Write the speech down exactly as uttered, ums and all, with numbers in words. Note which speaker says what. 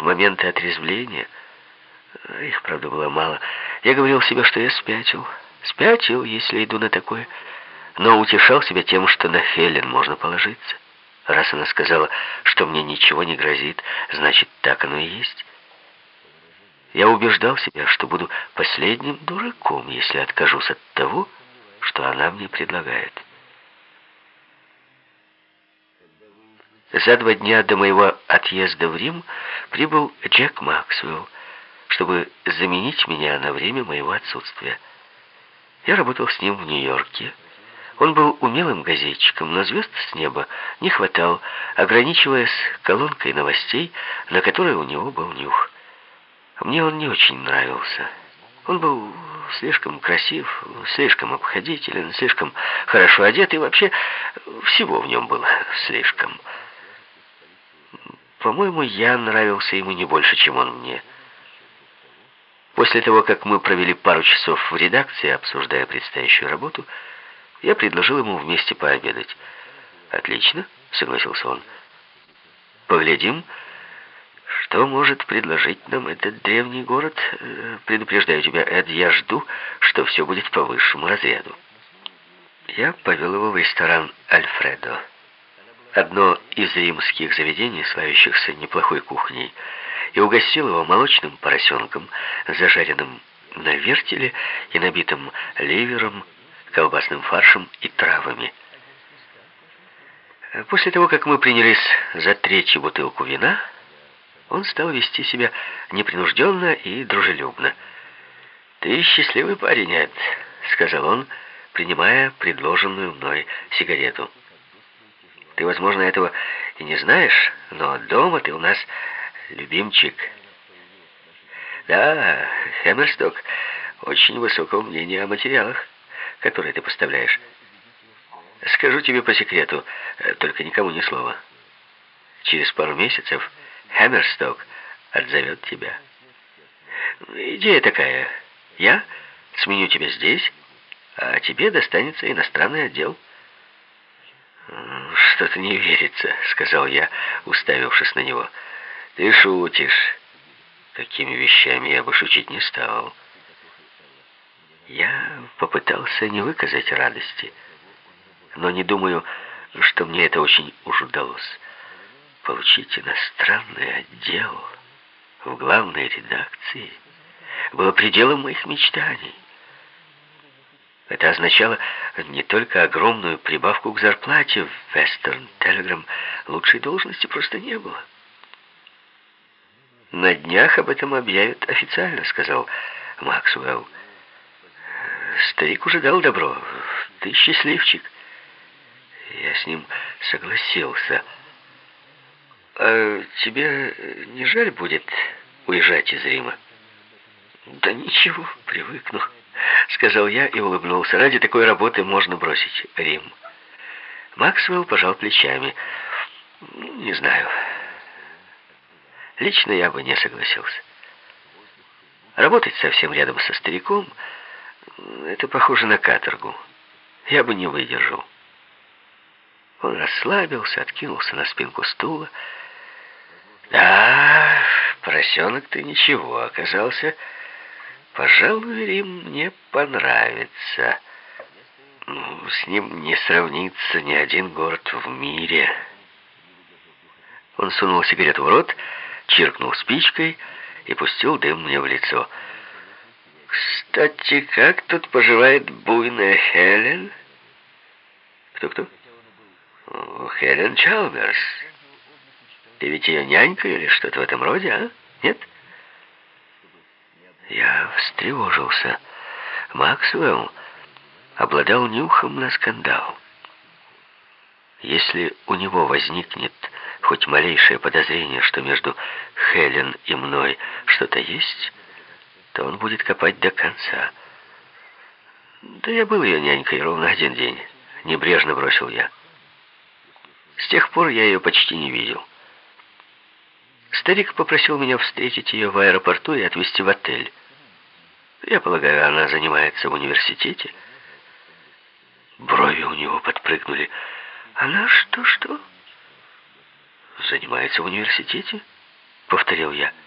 Speaker 1: моменты отрезвления, их, правда, было мало, я говорил себе, что я спятил. Спятил, если иду на такое, но утешал себя тем, что на Хелен можно положиться. Раз она сказала, что мне ничего не грозит, значит, так оно и есть. Я убеждал себя, что буду последним дураком, если откажусь от того, что она мне предлагает. За два дня до моего отъезда в Рим прибыл Джек Максвелл, чтобы заменить меня на время моего отсутствия. Я работал с ним в Нью-Йорке. Он был умелым газетчиком, но звезд с неба не хватал, ограничиваясь колонкой новостей, на которой у него был нюх. Мне он не очень нравился. Он был слишком красив, слишком обходителен, слишком хорошо одет, и вообще всего в нем было слишком. По-моему, я нравился ему не больше, чем он мне. После того, как мы провели пару часов в редакции, обсуждая предстоящую работу, я предложил ему вместе пообедать. «Отлично», — согласился он. «Поглядим, что может предложить нам этот древний город. Предупреждаю тебя, Эд, я жду, что все будет по высшему разряду». Я повел его в ресторан «Альфредо». Одно из римских заведений, славящихся неплохой кухней, и угостил его молочным поросенком, зажаренным на вертеле и набитым ливером, колбасным фаршем и травами. После того, как мы принялись за третью бутылку вина, он стал вести себя непринужденно и дружелюбно. «Ты счастливый парень, Эд», — сказал он, принимая предложенную мной сигарету. «Ты, возможно, этого и не знаешь, но дома ты у нас любимчик». «Да, Хэмерсток очень высокого мнения о материалах, которые ты поставляешь. Скажу тебе по секрету, только никому ни слова. Через пару месяцев Хэмерсток отзовет тебя. Идея такая. Я сменю тебя здесь, а тебе достанется иностранный отдел». «Что-то не верится», — сказал я, уставившись на него. «Ты шутишь. Такими вещами я бы шутить не стал». Я попытался не выказать радости, но не думаю, что мне это очень уж удалось. Получить иностранный отдел в главной редакции было пределом моих мечтаний. Это означало не только огромную прибавку к зарплате. В Western Telegram лучшей должности просто не было. «На днях об этом объявят официально», — сказал Максвелл. «Старик уже дал добро. Ты счастливчик». Я с ним согласился. «А тебе не жаль будет уезжать из Рима?» «Да ничего, привыкну», — сказал я и улыбнулся. «Ради такой работы можно бросить Рим». Максвелл пожал плечами. «Не знаю. Лично я бы не согласился. Работать совсем рядом со стариком — это похоже на каторгу. Я бы не выдержал». Он расслабился, откинулся на спинку стула. «Да, поросенок ты ничего оказался. Пожалуй, Рим мне понравится. Ну, с ним не сравнится ни один город в мире». Он сунул сигарету в рот, чиркнул спичкой и пустил дым мне в лицо. «Кстати, как тут поживает буйная Хелен?» «Кто-кто?» «Хелен Чалмерс. Ты ведь ее нянька или что-то в этом роде, а? Нет?» Я встревожился. Максвелл обладал нюхом на скандал. Если у него возникнет хоть малейшее подозрение, что между Хелен и мной что-то есть, то он будет копать до конца. «Да я был ее нянькой ровно один день», — небрежно бросил я. С тех пор я ее почти не видел. Старик попросил меня встретить ее в аэропорту и отвезти в отель. Я полагаю, она занимается в университете. Брови у него подпрыгнули. «Она что-что?» «Занимается в университете?» — повторил я.